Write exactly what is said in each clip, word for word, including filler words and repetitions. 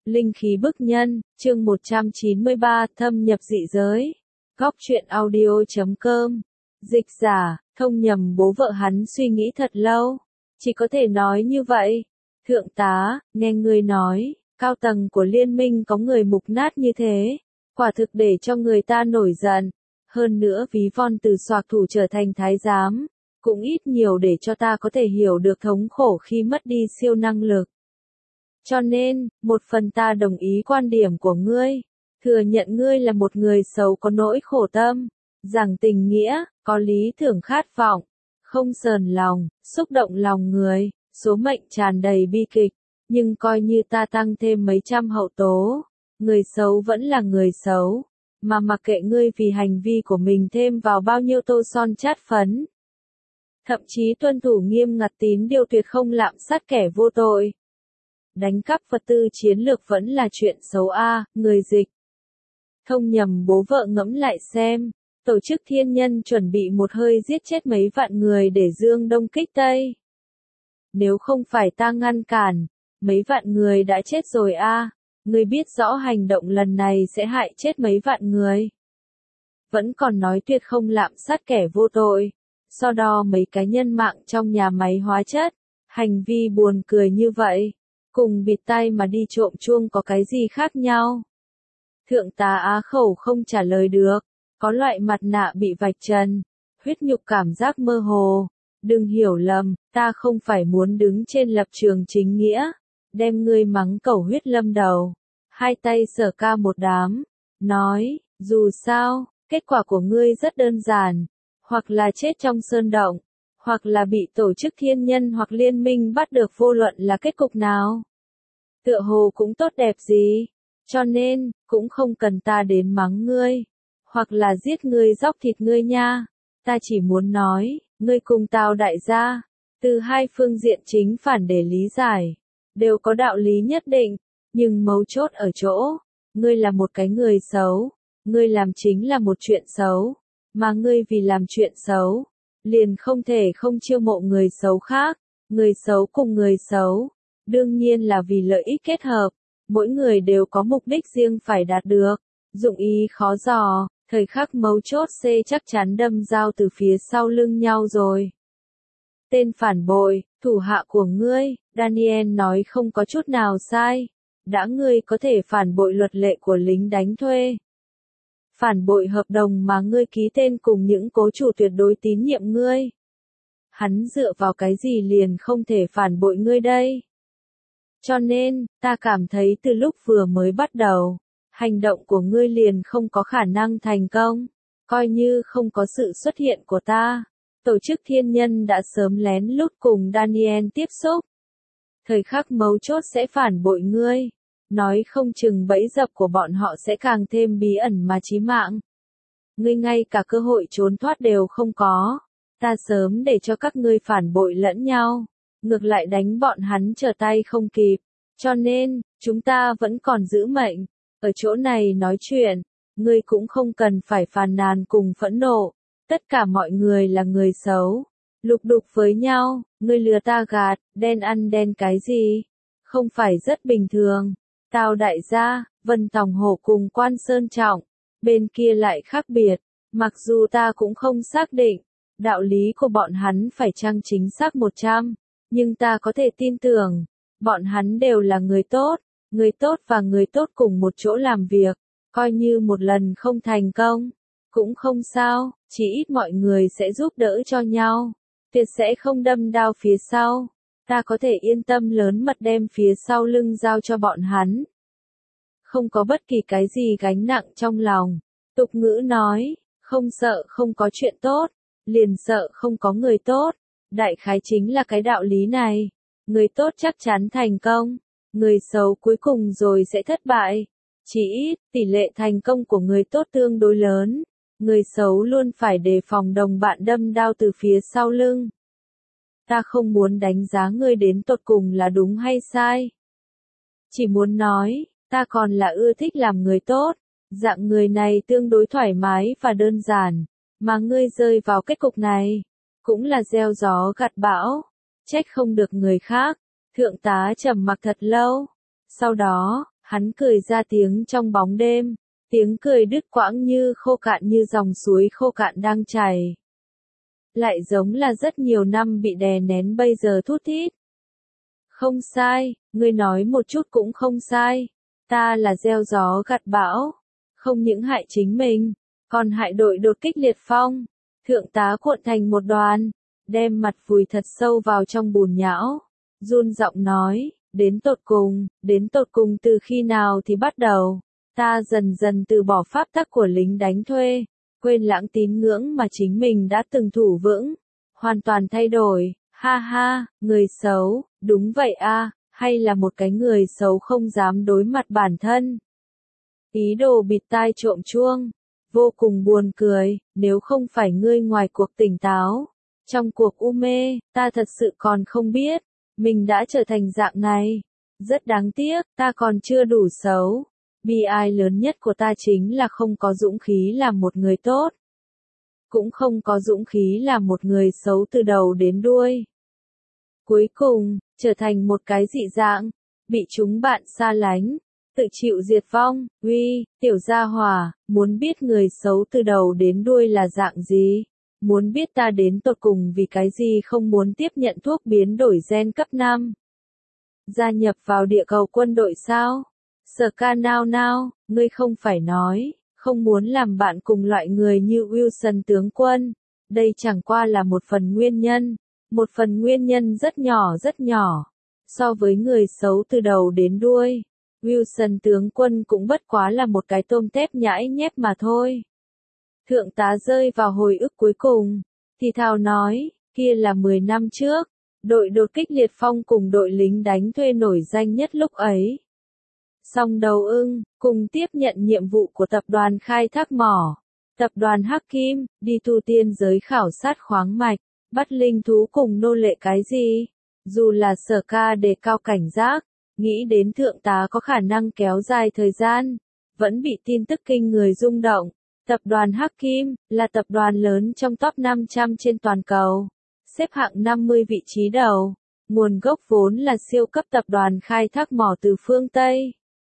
Linh khí bức nhân, chương một trăm chín mươi ba, thâm nhập dị giới. Góc truyện audio chấm com. Dịch giả, thông nhầm bố vợ hắn suy nghĩ thật lâu. Chỉ có thể nói như vậy. Thượng tá, nghe người nói, cao tầng của liên minh có người mục nát như thế. Quả thực để cho người ta nổi giận. Hơn nữa ví von từ soạc thủ trở thành thái giám. Cũng ít nhiều để cho ta có thể hiểu được thống khổ khi mất đi siêu năng lực. Cho nên, một phần ta đồng ý quan điểm của ngươi, thừa nhận ngươi là một người xấu có nỗi khổ tâm, giảng tình nghĩa, có lý tưởng khát vọng, không sờn lòng, xúc động lòng người, số mệnh tràn đầy bi kịch, nhưng coi như ta tăng thêm mấy trăm hậu tố, người xấu vẫn là người xấu, mà mặc kệ ngươi vì hành vi của mình thêm vào bao nhiêu tô son chát phấn. Thậm chí tuân thủ nghiêm ngặt tín điều tuyệt không lạm sát kẻ vô tội. Đánh cắp vật tư chiến lược vẫn là chuyện xấu a, người dịch. Thông nhầm bố vợ ngẫm lại xem, tổ chức thiên nhân chuẩn bị một hơi giết chết mấy vạn người để dương đông kích tây. Nếu không phải ta ngăn cản, mấy vạn người đã chết rồi a, người biết rõ hành động lần này sẽ hại chết mấy vạn người. Vẫn còn nói tuyệt không lạm sát kẻ vô tội, so đo mấy cá nhân mạng trong nhà máy hóa chất, hành vi buồn cười như vậy. Cùng bịt tai mà đi trộm chuông có cái gì khác nhau? Thượng tá Á Khẩu không trả lời được, có loại mặt nạ bị vạch trần, huyết nhục cảm giác mơ hồ. Đừng hiểu lầm, ta không phải muốn đứng trên lập trường chính nghĩa, đem ngươi mắng cẩu huyết lâm đầu. Hai tay sờ ca một đám, nói, dù sao, kết quả của ngươi rất đơn giản, hoặc là chết trong sơn động, hoặc là bị tổ chức thiên nhân hoặc liên minh bắt được, vô luận là kết cục nào. Tựa hồ cũng tốt đẹp gì, cho nên, cũng không cần ta đến mắng ngươi, hoặc là giết ngươi dóc thịt ngươi nha. Ta chỉ muốn nói, ngươi cùng tao đại gia, từ hai phương diện chính phản để lý giải, đều có đạo lý nhất định, nhưng mấu chốt ở chỗ, ngươi là một cái người xấu, ngươi làm chính là một chuyện xấu, mà ngươi vì làm chuyện xấu, liền không thể không chiêu mộ người xấu khác, người xấu cùng người xấu. Đương nhiên là vì lợi ích kết hợp, mỗi người đều có mục đích riêng phải đạt được, dụng ý khó dò, thời khắc mấu chốt C chắc chắn đâm dao từ phía sau lưng nhau rồi. Tên phản bội, thủ hạ của ngươi, Daniel nói không có chút nào sai, đã ngươi có thể phản bội luật lệ của lính đánh thuê. Phản bội hợp đồng mà ngươi ký tên cùng những cố chủ tuyệt đối tín nhiệm ngươi. Hắn dựa vào cái gì liền không thể phản bội ngươi đây? Cho nên, ta cảm thấy từ lúc vừa mới bắt đầu, hành động của ngươi liền không có khả năng thành công, coi như không có sự xuất hiện của ta. Tổ chức thiên nhân đã sớm lén lút cùng Daniel tiếp xúc. Thời khắc mấu chốt sẽ phản bội ngươi, nói không chừng bẫy dập của bọn họ sẽ càng thêm bí ẩn mà chí mạng. Ngươi ngay cả cơ hội trốn thoát đều không có, ta sớm để cho các ngươi phản bội lẫn nhau. Ngược lại đánh bọn hắn trở tay không kịp, cho nên, chúng ta vẫn còn giữ mệnh, ở chỗ này nói chuyện, ngươi cũng không cần phải phàn nàn cùng phẫn nộ, tất cả mọi người là người xấu, lục đục với nhau, ngươi lừa ta gạt, đen ăn đen cái gì, không phải rất bình thường, tao đại gia, Vân Tòng Hổ cùng Quan Sơn Trọng, bên kia lại khác biệt, mặc dù ta cũng không xác định, đạo lý của bọn hắn phải chăng chính xác một trăm. Nhưng ta có thể tin tưởng, bọn hắn đều là người tốt, người tốt và người tốt cùng một chỗ làm việc, coi như một lần không thành công, cũng không sao, chỉ ít mọi người sẽ giúp đỡ cho nhau, tuyệt sẽ không đâm đao phía sau, ta có thể yên tâm lớn mật đem phía sau lưng giao cho bọn hắn. Không có bất kỳ cái gì gánh nặng trong lòng, tục ngữ nói, không sợ không có chuyện tốt, liền sợ không có người tốt. Đại khái chính là cái đạo lý này, người tốt chắc chắn thành công, người xấu cuối cùng rồi sẽ thất bại. Chỉ ít, tỷ lệ thành công của người tốt tương đối lớn, người xấu luôn phải đề phòng đồng bạn đâm đao từ phía sau lưng. Ta không muốn đánh giá ngươi đến tột cùng là đúng hay sai. Chỉ muốn nói, ta còn là ưa thích làm người tốt, dạng người này tương đối thoải mái và đơn giản, mà ngươi rơi vào kết cục này. Cũng là gieo gió gặt bão, trách không được người khác. Thượng tá trầm mặc thật lâu, sau đó, Hắn cười ra tiếng trong bóng đêm, tiếng cười đứt quãng như khô cạn như dòng suối khô cạn đang chảy. Lại giống là rất nhiều năm bị đè nén bây giờ thút thít. Không sai, ngươi nói một chút cũng không sai. Ta là gieo gió gặt bão, không những hại chính mình, còn hại đội đột kích liệt phong. Thượng tá cuộn thành một đoàn, đem mặt vùi thật sâu vào trong bùn nhão, run giọng nói, đến tột cùng, đến tột cùng từ khi nào thì bắt đầu, ta dần dần từ bỏ pháp tắc của lính đánh thuê, quên lãng tín ngưỡng mà chính mình đã từng thủ vững, hoàn toàn thay đổi, ha ha, người xấu, đúng vậy a, hay là một cái người xấu không dám đối mặt bản thân. Ý đồ bịt tai trộm chuông, vô cùng buồn cười, nếu không phải ngươi ngoài cuộc tỉnh táo, trong cuộc u mê, ta thật sự còn không biết, mình đã trở thành dạng này. Rất đáng tiếc, ta còn chưa đủ xấu. Bi ai lớn nhất của ta chính là không có dũng khí làm một người tốt. Cũng không có dũng khí làm một người xấu từ đầu đến đuôi. Cuối cùng, trở thành một cái dị dạng, bị chúng bạn xa lánh, tự chịu diệt vong. Uy, tiểu gia hỏa, muốn biết người xấu từ đầu đến đuôi là dạng gì? Muốn biết ta đến tột cùng vì cái gì không muốn tiếp nhận thuốc biến đổi gen cấp năm? Gia nhập vào địa cầu quân đội sao? Sở ca nao nao, ngươi không phải nói, không muốn làm bạn cùng loại người như Wilson tướng quân. Đây chẳng qua là một phần nguyên nhân, một phần nguyên nhân rất nhỏ rất nhỏ. So với người xấu từ đầu đến đuôi, Wilson tướng quân cũng bất quá là một cái tôm tép nhãi nhép mà thôi. Thượng tá rơi vào hồi ức cuối cùng, thì thào nói, kia là mười năm trước, đội đột kích liệt phong cùng đội lính đánh thuê nổi danh nhất lúc ấy. Song đầu ưng, cùng tiếp nhận nhiệm vụ của tập đoàn khai thác mỏ, tập đoàn Hắc Kim, đi tu tiên giới khảo sát khoáng mạch, bắt linh thú cùng nô lệ cái gì? Dù là Sở ca đề cao cảnh giác, nghĩ đến thượng tá có khả năng kéo dài thời gian, vẫn bị tin tức kinh người rung động. Tập đoàn Hắc Kim, là tập đoàn lớn trong top năm trăm trên toàn cầu, xếp hạng năm mươi vị trí đầu, nguồn gốc vốn là siêu cấp tập đoàn khai thác mỏ từ phương Tây.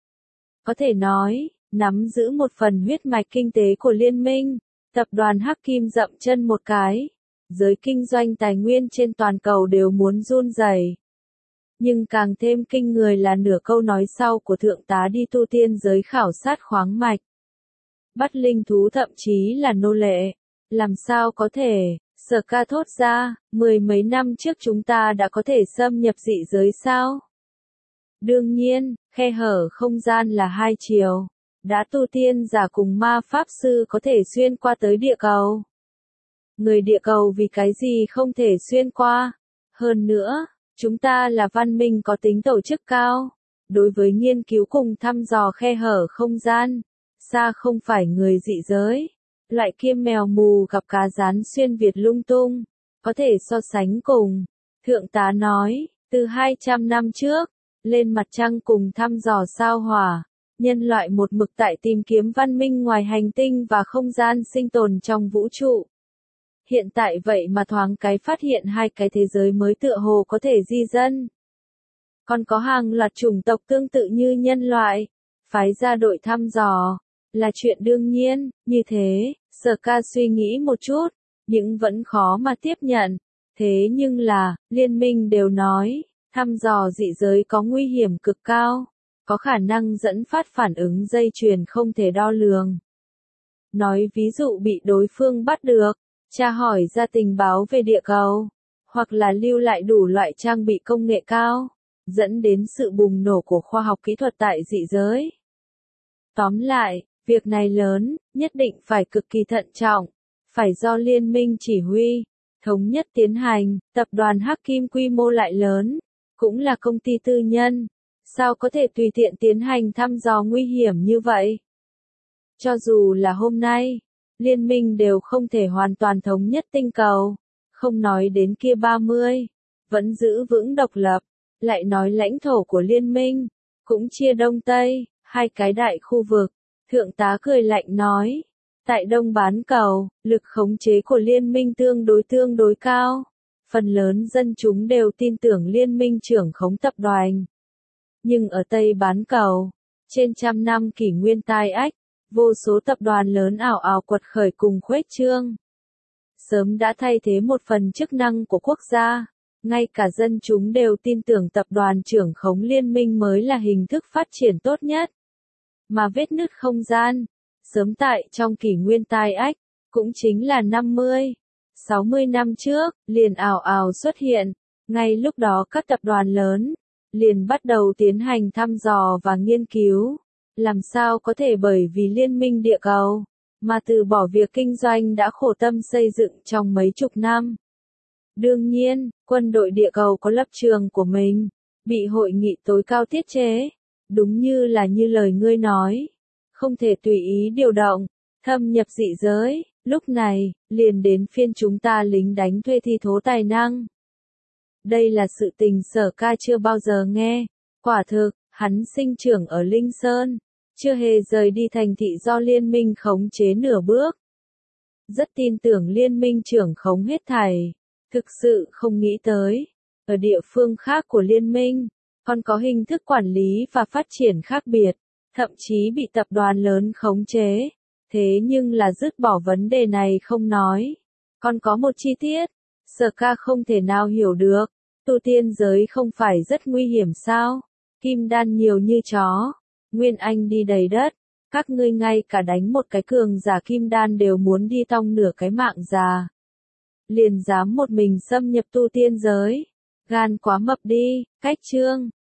Có thể nói, nắm giữ một phần huyết mạch kinh tế của liên minh, tập đoàn Hắc Kim dậm chân một cái, giới kinh doanh tài nguyên trên toàn cầu đều muốn run rẩy. Nhưng càng thêm kinh người là nửa câu nói sau của thượng tá đi tu tiên giới khảo sát khoáng mạch. Bắt linh thú thậm chí là nô lệ. Làm sao có thể, Sở ca thốt ra, mười mấy năm trước chúng ta đã có thể xâm nhập dị giới sao? Đương nhiên, khe hở không gian là hai chiều. Đã tu tiên giả cùng ma pháp sư có thể xuyên qua tới địa cầu. Người địa cầu vì cái gì không thể xuyên qua? Hơn nữa, chúng ta là văn minh có tính tổ chức cao. Đối với nghiên cứu cùng thăm dò khe hở không gian, xa không phải người dị giới. Loại kia mèo mù gặp cá rán xuyên Việt lung tung, có thể so sánh cùng. Thượng tá nói, từ hai trăm năm trước, lên mặt trăng cùng thăm dò sao hỏa, nhân loại một mực tại tìm kiếm văn minh ngoài hành tinh và không gian sinh tồn trong vũ trụ. Hiện tại vậy mà thoáng cái phát hiện hai cái thế giới mới tựa hồ có thể di dân. Còn có hàng loạt chủng tộc tương tự như nhân loại, phái ra đội thăm dò, là chuyện đương nhiên, như thế, Sở ca suy nghĩ một chút, nhưng vẫn khó mà tiếp nhận. Thế nhưng là, liên minh đều nói, thăm dò dị giới có nguy hiểm cực cao, có khả năng dẫn phát phản ứng dây chuyền không thể đo lường. Nói ví dụ bị đối phương bắt được, tra hỏi ra tình báo về địa cầu, hoặc là lưu lại đủ loại trang bị công nghệ cao, dẫn đến sự bùng nổ của khoa học kỹ thuật tại dị giới. Tóm lại, việc này lớn, nhất định phải cực kỳ thận trọng, phải do liên minh chỉ huy, thống nhất tiến hành. Tập đoàn Hắc Kim quy mô lại lớn, cũng là công ty tư nhân, sao có thể tùy tiện tiến hành thăm dò nguy hiểm như vậy? Cho dù là hôm nay, liên minh đều không thể hoàn toàn thống nhất tinh cầu, không nói đến kia ba mươi, vẫn giữ vững độc lập, lại nói lãnh thổ của liên minh, cũng chia Đông Tây, hai cái đại khu vực. Thượng tá cười lạnh nói, tại Đông bán cầu, lực khống chế của liên minh tương đối tương đối cao. Phần lớn dân chúng đều tin tưởng liên minh trưởng khống tập đoàn. Nhưng ở Tây bán cầu, Trên trăm năm kỷ nguyên tai ách, vô số tập đoàn lớn ảo ảo quật khởi cùng khuếch trương. Sớm đã thay thế một phần chức năng của quốc gia, ngay cả dân chúng đều tin tưởng tập đoàn trưởng khống liên minh mới là hình thức phát triển tốt nhất. Mà vết nứt không gian, sớm tại trong kỷ nguyên tai ách, cũng chính là năm mươi, sáu mươi năm trước, liền ảo ảo xuất hiện. Ngay lúc đó các tập đoàn lớn, liền bắt đầu tiến hành thăm dò và nghiên cứu. Làm sao có thể bởi vì liên minh địa cầu, mà từ bỏ việc kinh doanh đã khổ tâm xây dựng trong mấy chục năm. Đương nhiên, quân đội địa cầu có lập trường của mình, bị hội nghị tối cao tiết chế. Đúng như là như lời ngươi nói, không thể tùy ý điều động, thâm nhập dị giới. Lúc này, liền đến phiên chúng ta lính đánh thuê thi thố tài năng. Đây là sự tình Sở Ca chưa bao giờ nghe. Quả thực, hắn sinh trưởng ở Linh Sơn, chưa hề rời đi thành thị do liên minh khống chế nửa bước. Rất tin tưởng liên minh trưởng khống hết thảy. Thực sự không nghĩ tới, ở địa phương khác của liên minh, còn có hình thức quản lý và phát triển khác biệt, thậm chí bị tập đoàn lớn khống chế. Thế nhưng là dứt bỏ vấn đề này không nói. Còn có một chi tiết, Sở Ca không thể nào hiểu được, tu tiên giới không phải rất nguy hiểm sao? Kim đan nhiều như chó, nguyên anh đi đầy đất, các ngươi ngay cả đánh một cái cường giả kim đan đều muốn đi tong nửa cái mạng già. Liền dám một mình xâm nhập tu tiên giới, gan quá mập đi. Cách chương